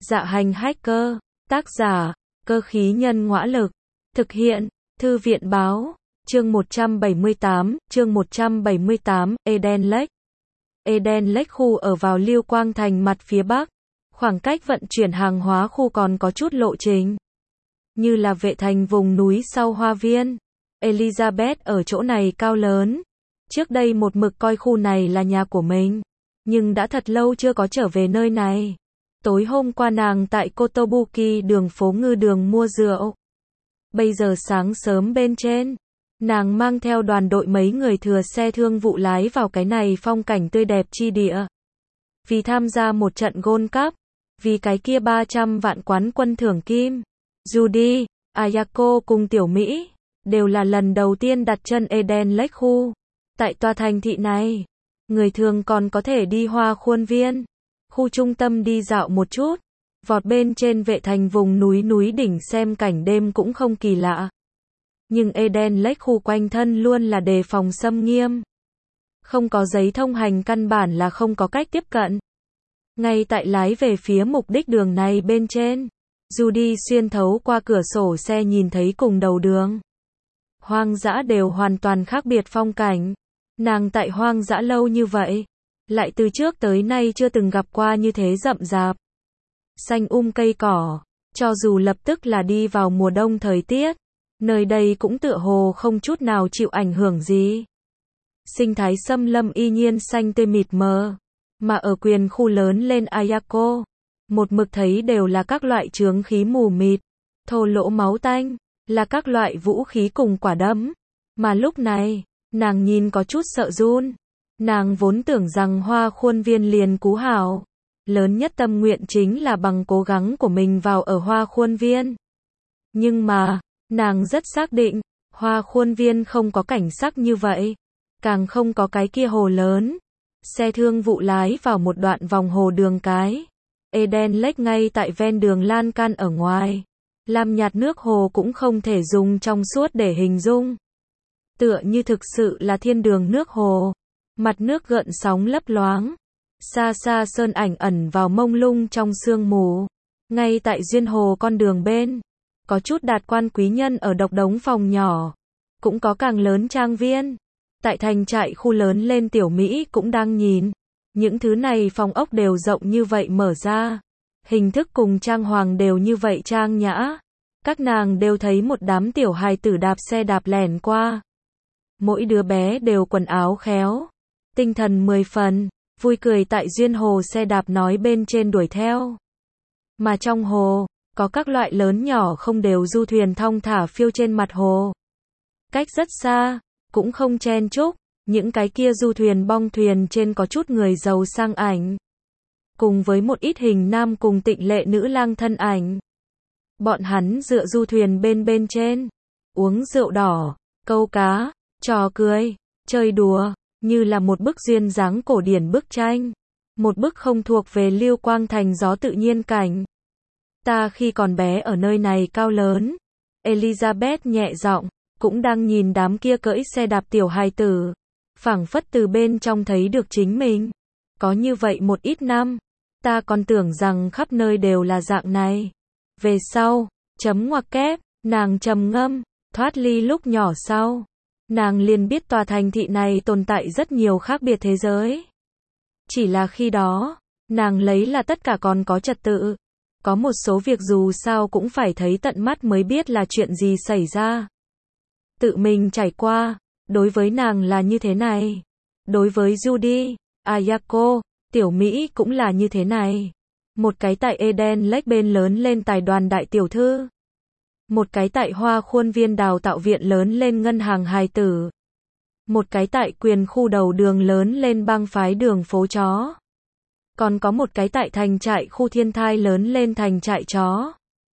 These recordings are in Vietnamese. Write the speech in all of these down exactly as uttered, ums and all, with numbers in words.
Dạ hành hacker, tác giả, cơ khí nhân ngõa lực, thực hiện, thư viện báo, chương một trăm bảy mươi tám, chương một trăm bảy mươi tám, Eden Lake. Eden Lake khu ở vào Lưu Quang Thành mặt phía bắc, khoảng cách vận chuyển hàng hóa khu còn có chút lộ trình. Như là vệ thành vùng núi sau hoa viên, Elizabeth ở chỗ này cao lớn. Trước đây một mực coi khu này là nhà của mình, nhưng đã thật lâu chưa có trở về nơi này. Tối hôm qua nàng tại Kotobuki đường phố Ngư Đường mua rượu. Bây giờ sáng sớm bên trên, nàng mang theo đoàn đội mấy người thừa xe thương vụ lái vào cái này phong cảnh tươi đẹp chi địa. Vì tham gia một trận Gold Cup, vì cái kia ba trăm vạn quán quân thưởng kim, Judy, Ayako cùng Tiểu Mỹ, đều là lần đầu tiên đặt chân Eden Lake khu. Tại tòa thành thị này, người thường còn có thể đi hoa khuôn viên, khu trung tâm đi dạo một chút, vọt bên trên vệ thành vùng núi núi đỉnh xem cảnh đêm cũng không kỳ lạ. Nhưng Eden Lake khu quanh thân luôn là đề phòng xâm nghiêm. Không có giấy thông hành căn bản là không có cách tiếp cận. Ngay tại lái về phía mục đích đường này bên trên, Judy xuyên thấu qua cửa sổ xe nhìn thấy cùng đầu đường. Hoang dã đều hoàn toàn khác biệt phong cảnh. Nàng tại hoang dã lâu như vậy, lại từ trước tới nay chưa từng gặp qua như thế rậm rạp. Xanh um cây cỏ, cho dù lập tức là đi vào mùa đông thời tiết, nơi đây cũng tựa hồ không chút nào chịu ảnh hưởng gì. Sinh thái xâm lâm y nhiên xanh tươi mịt mờ, mà ở quyền khu lớn lên Ayako, một mực thấy đều là các loại chướng khí mù mịt, thô lỗ máu tanh, là các loại vũ khí cùng quả đấm. Mà lúc này, nàng nhìn có chút sợ run. Nàng vốn tưởng rằng hoa khuôn viên liền cú hảo. Lớn nhất tâm nguyện chính là bằng cố gắng của mình vào ở hoa khuôn viên. Nhưng mà, nàng rất xác định, hoa khuôn viên không có cảnh sắc như vậy. Càng không có cái kia hồ lớn. Xe thương vụ lái vào một đoạn vòng hồ đường cái. Eden Lake ngay tại ven đường lan can ở ngoài. Lam nhạt nước hồ cũng không thể dùng trong suốt để hình dung. Tựa như thực sự là thiên đường nước hồ. Mặt nước gợn sóng lấp loáng. Xa xa sơn ảnh ẩn vào mông lung trong sương mù. Ngay tại duyên hồ con đường bên, có chút đạt quan quý nhân ở độc đống phòng nhỏ. Cũng có càng lớn trang viên. Tại thành trại khu lớn lên Tiểu Mỹ cũng đang nhìn. Những thứ này phòng ốc đều rộng như vậy mở ra. Hình thức cùng trang hoàng đều như vậy trang nhã. Các nàng đều thấy một đám tiểu hài tử đạp xe đạp lẻn qua. Mỗi đứa bé đều quần áo khéo, tinh thần mười phần, vui cười tại duyên hồ xe đạp nói bên trên đuổi theo. Mà trong hồ, có các loại lớn nhỏ không đều du thuyền thong thả phiêu trên mặt hồ. Cách rất xa, cũng không chen chúc, những cái kia du thuyền bong thuyền trên có chút người giàu sang ảnh. Cùng với một ít hình nam cùng tịnh lệ nữ lang thân ảnh. Bọn hắn dựa du thuyền bên bên trên, uống rượu đỏ, câu cá, trò cười, chơi đùa, như là một bức duyên dáng cổ điển bức tranh. Một bức không thuộc về Lưu Quang Thành gió tự nhiên cảnh. Ta khi còn bé ở nơi này cao lớn. Elizabeth nhẹ giọng, cũng đang nhìn đám kia cưỡi xe đạp tiểu hài tử. Phảng phất từ bên trong thấy được chính mình. Có như vậy một ít năm, ta còn tưởng rằng khắp nơi đều là dạng này. Về sau, chấm ngoặc kép, nàng trầm ngâm, thoát ly lúc nhỏ sau. Nàng liền biết tòa thành thị này tồn tại rất nhiều khác biệt thế giới. Chỉ là khi đó, nàng lấy là tất cả còn có trật tự. Có một số việc dù sao cũng phải thấy tận mắt mới biết là chuyện gì xảy ra. Tự mình trải qua, đối với nàng là như thế này. Đối với Judy, Ayako, Tiểu Mỹ cũng là như thế này. Một cái tại Eden Lake bên lớn lên tài đoàn đại tiểu thư. Một cái tại hoa khuôn viên đào tạo viện lớn lên ngân hàng hài tử. Một cái tại quyền khu đầu đường lớn lên bang phái đường phố chó. Còn có một cái tại thành trại khu thiên thai lớn lên thành trại chó.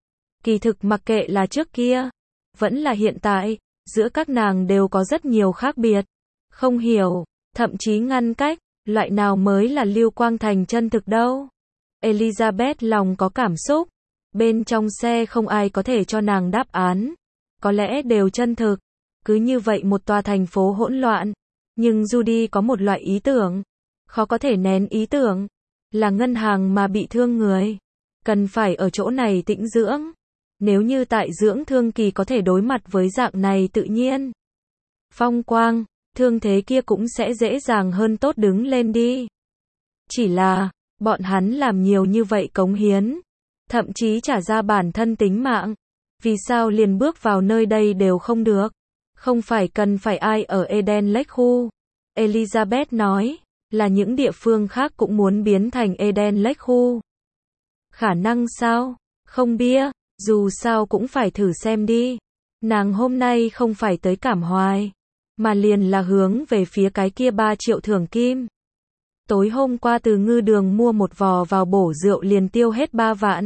Kỳ thực mặc kệ là trước kia, vẫn là hiện tại, giữa các nàng đều có rất nhiều khác biệt. Không hiểu, thậm chí ngăn cách, loại nào mới là Lưu Quang Thành chân thực đâu. Elizabeth lòng có cảm xúc. Bên trong xe không ai có thể cho nàng đáp án. Có lẽ đều chân thực. Cứ như vậy một tòa thành phố hỗn loạn. Nhưng Judy có một loại ý tưởng. Khó có thể nén ý tưởng. Là ngân hàng mà bị thương người. cần phải ở chỗ này tĩnh dưỡng. Nếu như tại dưỡng thương kỳ có thể đối mặt với dạng này tự nhiên phong quang, thương thế kia cũng sẽ dễ dàng hơn tốt đứng lên đi. Chỉ là, bọn hắn làm nhiều như vậy cống hiến, thậm chí trả ra bản thân tính mạng. Vì sao liền bước vào nơi đây đều không được? Không phải cần phải ai ở Eden Lake khu. Elizabeth nói, là những địa phương khác cũng muốn biến thành Eden Lake khu. Khả năng sao? Không biết, dù sao cũng phải thử xem đi. Nàng hôm nay không phải tới cảm hoài, mà liền là hướng về phía cái kia ba triệu thưởng kim. Tối hôm qua từ ngư đường mua một vò vào bổ rượu liền tiêu hết ba vạn.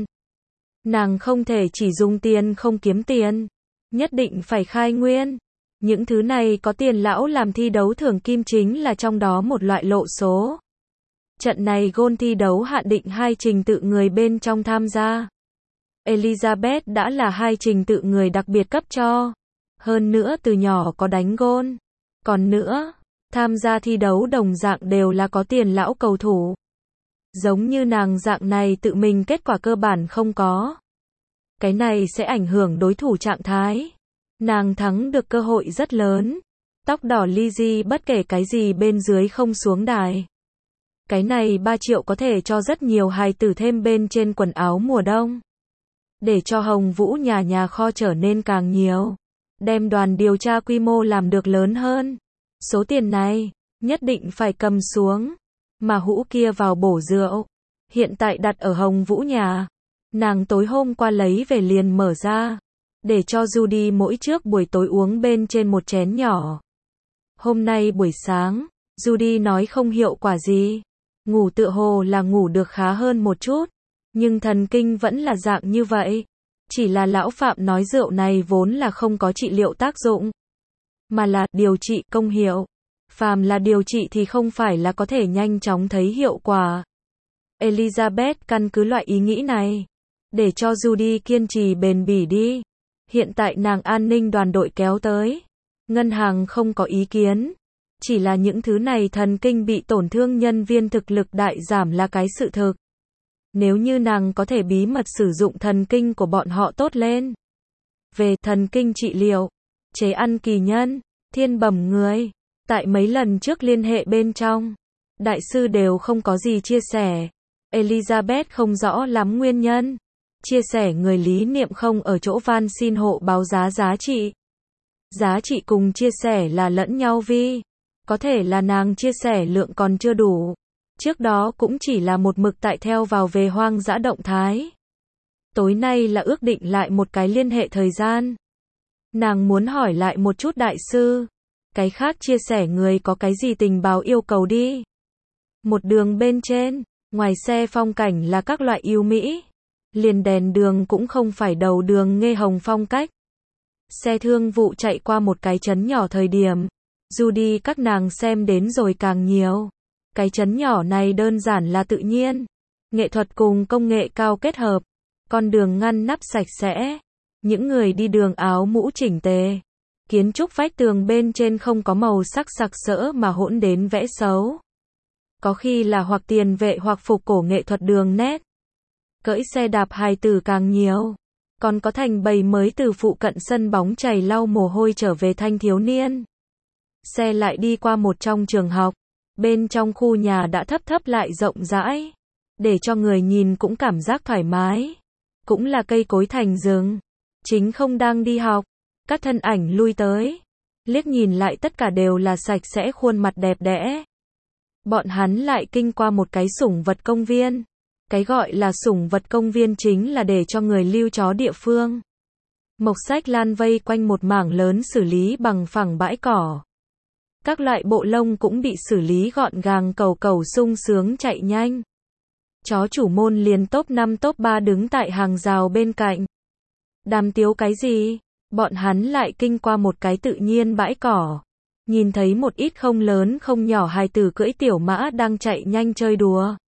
Nàng không thể chỉ dùng tiền không kiếm tiền, nhất định phải khai nguyên. Những thứ này có tiền lão làm thi đấu thưởng kim chính là trong đó một loại lộ số. Trận này gôn thi đấu hạn định hai trình tự người bên trong tham gia. Elizabeth đã là hai trình tự người đặc biệt cấp cho. Hơn nữa từ nhỏ có đánh gôn. Còn nữa, tham gia thi đấu đồng dạng đều là có tiền lão cầu thủ. Giống như nàng dạng này tự mình kết quả cơ bản không có. Cái này sẽ ảnh hưởng đối thủ trạng thái. Nàng thắng được cơ hội rất lớn. Tóc đỏ Lizzie bất kể cái gì bên dưới không xuống đài. Cái này ba triệu có thể cho rất nhiều hài tử thêm bên trên quần áo mùa đông. Để cho Hồng Vũ nhà nhà kho trở nên càng nhiều. Đem đoàn điều tra quy mô làm được lớn hơn. Số tiền này, nhất định phải cầm xuống. Mà hũ kia vào bổ rượu. Hiện tại đặt ở Hồng Vũ nhà. Nàng tối hôm qua lấy về liền mở ra. Để cho Judy mỗi trước buổi tối uống bên trên một chén nhỏ. Hôm nay buổi sáng, Judy nói không hiệu quả gì. Ngủ tựa hồ là ngủ được khá hơn một chút. Nhưng thần kinh vẫn là dạng như vậy. Chỉ là lão Phạm nói rượu này vốn là không có trị liệu tác dụng. Mà là điều trị công hiệu. Phàm là điều trị thì không phải là có thể nhanh chóng thấy hiệu quả. Elizabeth căn cứ loại ý nghĩ này. Để cho Judy kiên trì bền bỉ đi. Hiện tại nàng an ninh đoàn đội kéo tới. Ngân hàng không có ý kiến. Chỉ là những thứ này thần kinh bị tổn thương nhân viên thực lực đại giảm là cái sự thực. Nếu như nàng có thể bí mật sử dụng thần kinh của bọn họ tốt lên. Về thần kinh trị liệu, chế ăn kỳ nhân, thiên bẩm người. Tại mấy lần trước liên hệ bên trong, đại sư đều không có gì chia sẻ. Elizabeth không rõ lắm nguyên nhân. Chia sẻ người lý niệm không ở chỗ van xin hộ báo giá giá trị. Giá trị cùng chia sẻ là lẫn nhau vi. Có thể là nàng chia sẻ lượng còn chưa đủ. Trước đó cũng chỉ là một mực tại theo vào về hoang dã động thái. Tối nay là ước định lại một cái liên hệ thời gian. Nàng muốn hỏi lại một chút đại sư. Cái khác chia sẻ người có cái gì tình báo yêu cầu đi. Một đường bên trên, ngoài xe phong cảnh là các loại yêu mỹ. Liền đèn đường cũng không phải đầu đường nghe hồng phong cách. Xe thương vụ chạy qua một cái trấn nhỏ thời điểm. Judy các nàng xem đến rồi càng nhiều. Cái trấn nhỏ này đơn giản là tự nhiên. Nghệ thuật cùng công nghệ cao kết hợp. Con đường ngăn nắp sạch sẽ. Những người đi đường áo mũ chỉnh tề. Kiến trúc vách tường bên trên không có màu sắc sặc sỡ mà hỗn đến vẽ xấu. Có khi là hoặc tiền vệ hoặc phục cổ nghệ thuật đường nét. Cưỡi xe đạp hài tử càng nhiều. Còn có thành bầy mới từ phụ cận sân bóng chảy lau mồ hôi trở về thanh thiếu niên. Xe lại đi qua một trong trường học. Bên trong khu nhà đã thấp thấp lại rộng rãi. Để cho người nhìn cũng cảm giác thoải mái. Cũng là cây cối thành rừng. Chính không đang đi học. Các thân ảnh lui tới. Liếc nhìn lại tất cả đều là sạch sẽ khuôn mặt đẹp đẽ. Bọn hắn lại kinh qua một cái sủng vật công viên. Cái gọi là sủng vật công viên chính là để cho người lưu chó địa phương. Mộc sách lan vây quanh một mảng lớn xử lý bằng phẳng bãi cỏ. Các loại bộ lông cũng bị xử lý gọn gàng cầu cầu sung sướng chạy nhanh. Chó chủ môn liền top năm top ba đứng tại hàng rào bên cạnh. Đàm tiếu cái gì? Bọn hắn lại kinh qua một cái tự nhiên bãi cỏ. Nhìn thấy một ít không lớn không nhỏ hài tử cưỡi tiểu mã đang chạy nhanh chơi đùa.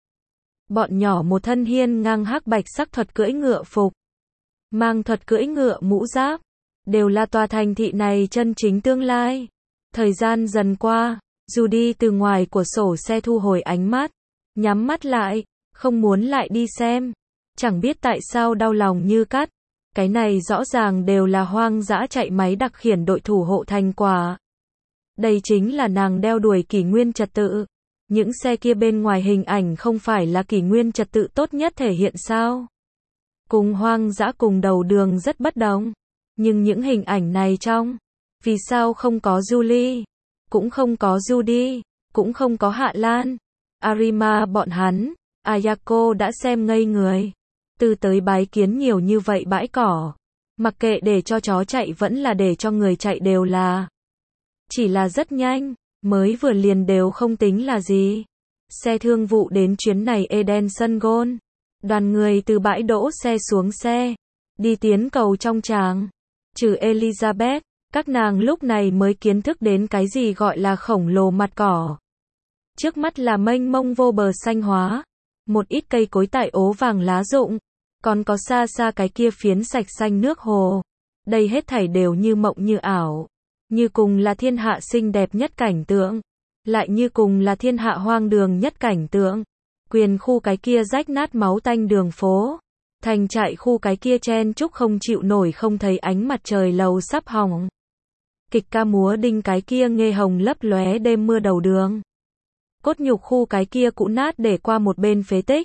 Bọn nhỏ một thân hiên ngang hắc bạch sắc thuật cưỡi ngựa phục. Mang thuật cưỡi ngựa mũ giáp. Đều là tòa thành thị này chân chính tương lai. Thời gian dần qua, Judy từ ngoài của sổ xe thu hồi ánh mắt. Nhắm mắt lại, không muốn lại đi xem. Chẳng biết tại sao đau lòng như cắt. Cái này rõ ràng đều là Hoang Dã chạy máy đặc khiển đội thủ hộ thành quả. Đây chính là nàng đeo đuổi kỷ nguyên trật tự. Những xe kia bên ngoài hình ảnh không phải là kỷ nguyên trật tự tốt nhất thể hiện sao? Cùng Hoang Dã cùng đầu đường rất bất đồng. Nhưng những hình ảnh này trong, vì sao không có Julie, cũng không có Judy, cũng không có Hạ Lan, Arima bọn hắn, Ayako đã xem ngây người. Từ tới bái kiến nhiều như vậy bãi cỏ. Mặc kệ để cho chó chạy vẫn là để cho người chạy đều là. Chỉ là rất nhanh, mới vừa liền đều không tính là gì. Xe thương vụ đến chuyến này Eden sân golf. Đoàn người từ bãi đỗ xe xuống xe, đi tiến cầu trong tràng. Trừ Elizabeth, các nàng lúc này mới kiến thức đến cái gì gọi là khổng lồ mặt cỏ. Trước mắt là mênh mông vô bờ xanh hóa, một ít cây cối tại ố vàng lá rụng, còn có xa xa cái kia phiến sạch xanh nước hồ. Đây hết thảy đều như mộng như ảo, như cùng là thiên hạ xinh đẹp nhất cảnh tượng, lại như cùng là thiên hạ hoang đường nhất cảnh tượng. Quyền khu cái kia rách nát máu tanh đường phố, thành trại khu cái kia chen chúc không chịu nổi không thấy ánh mặt trời lầu sắp hỏng. Kịch ca múa đinh cái kia nghê hồng lấp lóe đêm mưa đầu đường. Cốt nhục khu cái kia cũ nát để qua một bên phế tích.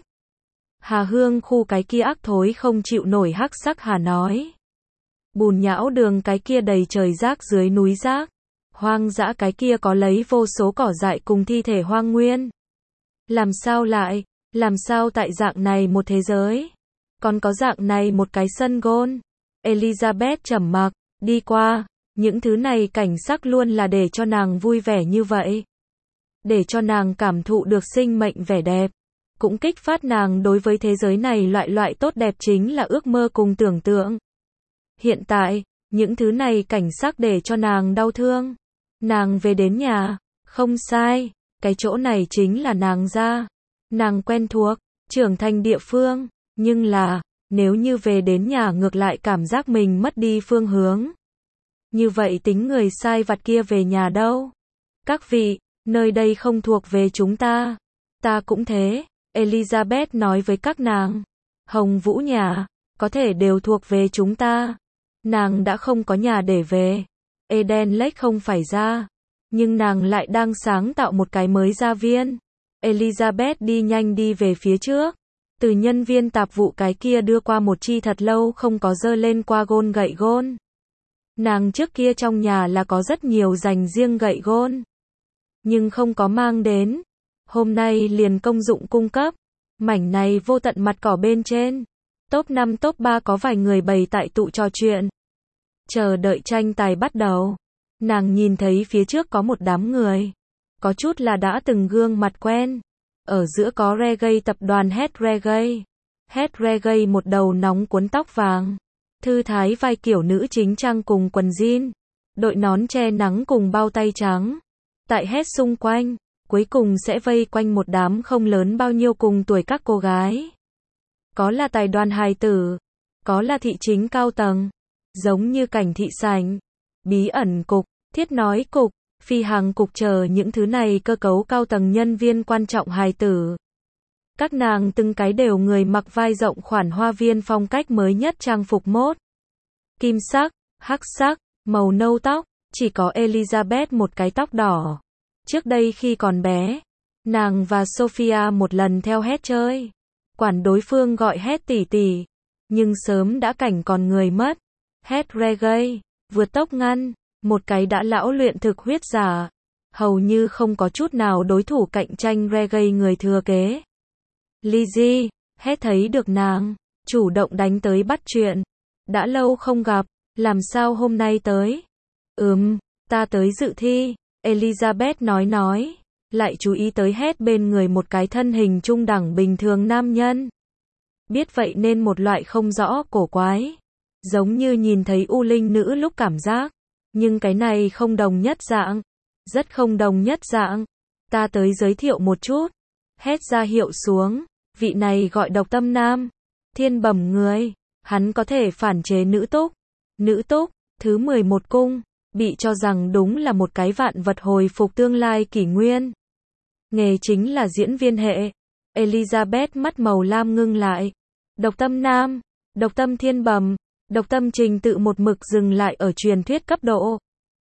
Hà Hương khu cái kia ác thối không chịu nổi hắc sắc hà nói. Bùn nhão đường cái kia đầy trời rác dưới núi rác. Hoang dã cái kia có lấy vô số cỏ dại cùng thi thể hoang nguyên. Làm sao lại, làm sao tại dạng này một thế giới, còn có dạng này một cái sân golf. Elizabeth trầm mặc, đi qua, những thứ này cảnh sắc luôn là để cho nàng vui vẻ như vậy. Để cho nàng cảm thụ được sinh mệnh vẻ đẹp, cũng kích phát nàng đối với thế giới này loại loại tốt đẹp chính là ước mơ cùng tưởng tượng. Hiện tại, những thứ này cảnh sắc để cho nàng đau thương. Nàng về đến nhà, không sai. Cái chỗ này chính là nàng ra. Nàng quen thuộc, trưởng thành địa phương. Nhưng là, nếu như về đến nhà ngược lại cảm giác mình mất đi phương hướng. Như vậy tính người sai vặt kia về nhà đâu? Các vị, nơi đây không thuộc về chúng ta. Ta cũng thế, Elizabeth nói với các nàng. Hồng Vũ nhà, có thể đều thuộc về chúng ta. Nàng đã không có nhà để về. Eden Lake không phải ra. Nhưng nàng lại đang sáng tạo một cái mới gia viên. Elizabeth đi nhanh đi về phía trước. Từ nhân viên tạp vụ cái kia đưa qua một chi thật lâu không có dơ lên qua gôn gậy gôn. Nàng trước kia trong nhà là có rất nhiều dành riêng gậy gôn. Nhưng không có mang đến. Hôm nay liền công dụng cung cấp. Mảnh này vô tận mặt cỏ bên trên. Top năm top ba có vài người bày tại tụ trò chuyện. Chờ đợi tranh tài bắt đầu. Nàng nhìn thấy phía trước có một đám người. Có chút là đã từng gương mặt quen. Ở giữa có reggae tập đoàn Head Reggae. Head Reggae một đầu nóng cuốn tóc vàng. Thư thái vai kiểu nữ chính trang cùng quần jean. Đội nón che nắng cùng bao tay trắng. Tại Head xung quanh, cuối cùng sẽ vây quanh một đám không lớn bao nhiêu cùng tuổi các cô gái. Có là tài đoàn hài tử. Có là thị chính cao tầng. Giống như cảnh thị sảnh. Bí ẩn cục. Thiết nói cục, phi hàng cục chờ những thứ này cơ cấu cao tầng nhân viên quan trọng hài tử. Các nàng từng cái đều người mặc vai rộng khoản hoa viên phong cách mới nhất trang phục mốt. Kim sắc, hắc sắc, màu nâu tóc, chỉ có Elizabeth một cái tóc đỏ. Trước đây khi còn bé, nàng và Sophia một lần theo Head chơi. Quản đối phương gọi Head tỷ tỷ, nhưng sớm đã cảnh còn người mất. Head reggae, vượt tốc ngăn. Một cái đã lão luyện thực huyết giả, hầu như không có chút nào đối thủ cạnh tranh reggae người thừa kế. Lizzie, Head thấy được nàng, chủ động đánh tới bắt chuyện. Đã lâu không gặp, làm sao hôm nay tới? Ừm, ta tới dự thi, Elizabeth nói nói, lại chú ý tới Head bên người một cái thân hình trung đẳng bình thường nam nhân. Biết vậy nên một loại không rõ cổ quái, giống như nhìn thấy u linh nữ lúc cảm giác. Nhưng cái này không đồng nhất dạng. Rất không đồng nhất dạng. Ta tới giới thiệu một chút. Hét ra hiệu xuống. Vị này gọi Độc Tâm Nam. Thiên bẩm người. Hắn có thể phản chế nữ túc. Nữ túc, thứ mười một cung. Bị cho rằng đúng là một cái vạn vật hồi phục tương lai kỷ nguyên. Nghề chính là diễn viên hệ. Elizabeth mắt màu lam ngưng lại. Độc tâm nam, độc tâm thiên bẩm, độc tâm trình tự một mực dừng lại ở truyền thuyết cấp độ.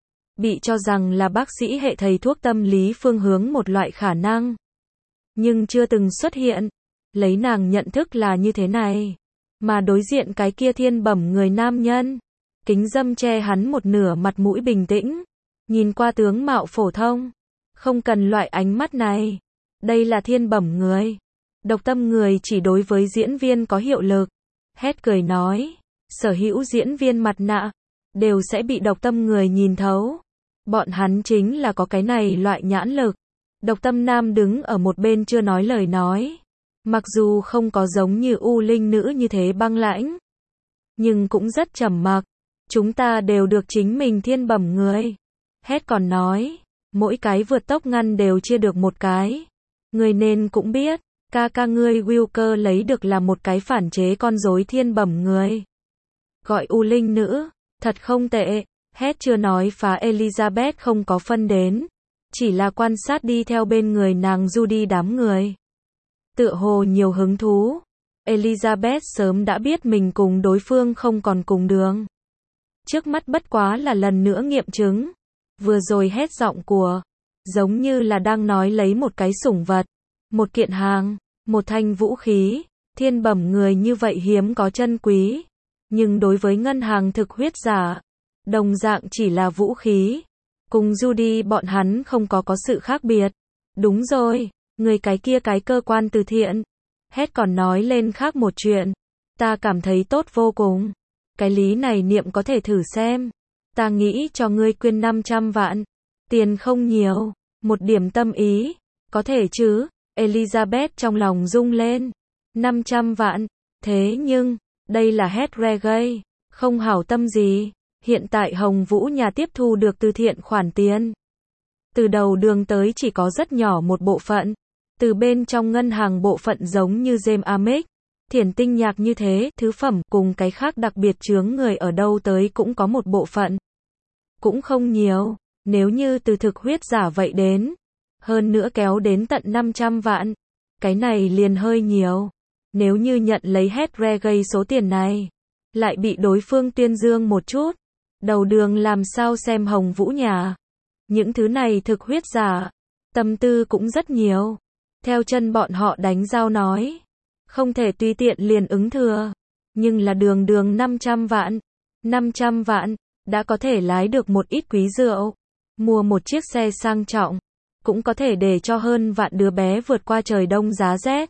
Bị cho rằng là bác sĩ hệ thầy thuốc tâm lý phương hướng một loại khả năng. Nhưng chưa từng xuất hiện. Lấy nàng nhận thức là như thế này. Mà đối diện cái kia thiên bẩm người nam nhân. Kính dâm che hắn một nửa mặt mũi bình tĩnh. Nhìn qua tướng mạo phổ thông. Không cần loại ánh mắt này. Đây là thiên bẩm người. Độc tâm người chỉ đối với diễn viên có hiệu lực. Hét cười nói. Sở hữu diễn viên mặt nạ. Đều sẽ bị độc tâm người nhìn thấu. Bọn hắn chính là có cái này loại nhãn lực. Độc tâm nam đứng ở một bên chưa nói lời nói. Mặc dù không có giống như U Linh nữ như thế băng lãnh. Nhưng cũng rất trầm mặc. Chúng ta đều được chính mình thiên bẩm người. Hét còn nói. Mỗi cái vượt tốc ngăn đều chia được một cái. Người nên cũng biết. Ca ca ngươi Wilker lấy được là một cái phản chế con rối thiên bẩm người. Gọi U Linh nữ. Thật không tệ. Hét chưa nói phá Elizabeth không có phân đến. Chỉ là quan sát đi theo bên người nàng Judy đám người. Tựa hồ nhiều hứng thú. Elizabeth sớm đã biết mình cùng đối phương không còn cùng đường. Trước mắt bất quá là lần nữa nghiệm chứng. Vừa rồi hét giọng của. Giống như là đang nói lấy một cái sủng vật. Một kiện hàng. Một thanh vũ khí. Thiên bẩm người như vậy hiếm có chân quý. Nhưng đối với ngân hàng thực huyết giả. Đồng dạng chỉ là vũ khí. Cùng Judy bọn hắn không có có sự khác biệt. Đúng rồi. Người cái kia cái cơ quan từ thiện. Hét còn nói lên khác một chuyện. Ta cảm thấy tốt vô cùng. Cái lý này niệm có thể thử xem. Ta nghĩ cho ngươi quyên năm trăm vạn. Tiền không nhiều. Một điểm tâm ý. Có thể chứ. Elizabeth trong lòng rung lên. năm trăm vạn. Thế nhưng. Đây là Hét reggae. Không hảo tâm gì. Hiện tại Hồng Vũ nhà tiếp thu được từ thiện khoản tiền. Từ đầu đường tới chỉ có rất nhỏ một bộ phận. Từ bên trong ngân hàng bộ phận giống như James Amick, thiền tinh nhạc như thế, thứ phẩm cùng cái khác đặc biệt chướng người ở đâu tới cũng có một bộ phận. Cũng không nhiều, nếu như từ thực huyết giả vậy đến. Hơn nữa kéo đến tận năm trăm vạn. Cái này liền hơi nhiều. Nếu như nhận lấy Hét reggae số tiền này. Lại bị đối phương tuyên dương một chút. Đầu đường làm sao xem Hồng Vũ nhà. Những thứ này thực huyết giả. Tâm tư cũng rất nhiều. Theo chân bọn họ đánh giao nói. Không thể tùy tiện liền ứng thừa. Nhưng là đường đường năm trăm vạn. năm trăm vạn. Đã có thể lái được một ít quý rượu. Mua một chiếc xe sang trọng. Cũng có thể để cho hơn vạn đứa bé vượt qua trời đông giá rét.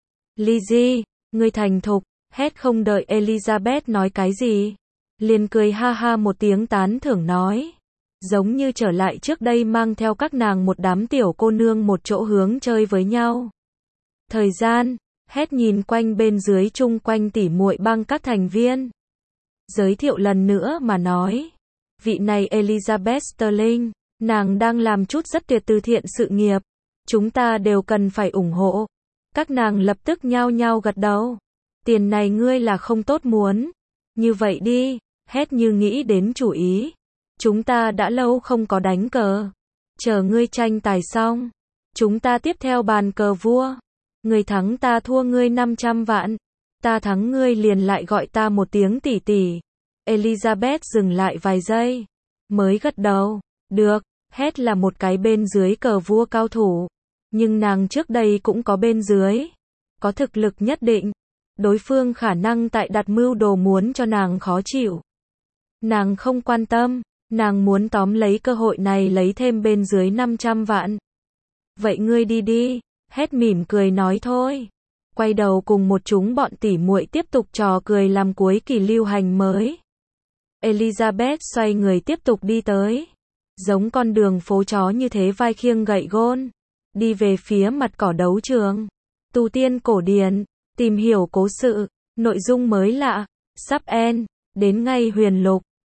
Lizzie, ngươi thành thục. Hét không đợi Elizabeth nói cái gì. Liền cười ha ha một tiếng tán thưởng nói. Giống như trở lại trước đây mang theo các nàng một đám tiểu cô nương một chỗ hướng chơi với nhau. Thời gian, Hét nhìn quanh bên dưới chung quanh tỉ muội băng các thành viên. Giới thiệu lần nữa mà nói. Vị này Elizabeth Sterling, nàng đang làm chút rất tuyệt từ thiện sự nghiệp. Chúng ta đều cần phải ủng hộ. Các nàng lập tức nhao nhao gật đầu. Tiền này ngươi là không tốt muốn. Như vậy đi, Hét như nghĩ đến chủ ý. Chúng ta đã lâu không có đánh cờ. Chờ ngươi tranh tài xong. Chúng ta tiếp theo bàn cờ vua. Ngươi thắng ta thua ngươi năm trăm vạn. Ta thắng ngươi liền lại gọi ta một tiếng tỷ tỷ. Elizabeth dừng lại vài giây. Mới gật đầu. Được, Hét là một cái bên dưới cờ vua cao thủ. Nhưng nàng trước đây cũng có bên dưới. Có thực lực nhất định. Đối phương khả năng tại đặt mưu đồ muốn cho nàng khó chịu. Nàng không quan tâm. Nàng muốn tóm lấy cơ hội này lấy thêm bên dưới năm trăm vạn. Vậy ngươi đi đi. Hét mỉm cười nói thôi. Quay đầu cùng một chúng bọn tỉ muội tiếp tục trò cười làm cuối kỳ lưu hành mới. Elizabeth xoay người tiếp tục đi tới. Giống con đường phố chó như thế vai khiêng gậy gôn. Đi về phía mặt cỏ đấu trường. Tu tiên cổ điển. Tìm hiểu cố sự. Nội dung mới lạ. Sắp end. Đến ngay huyền lục.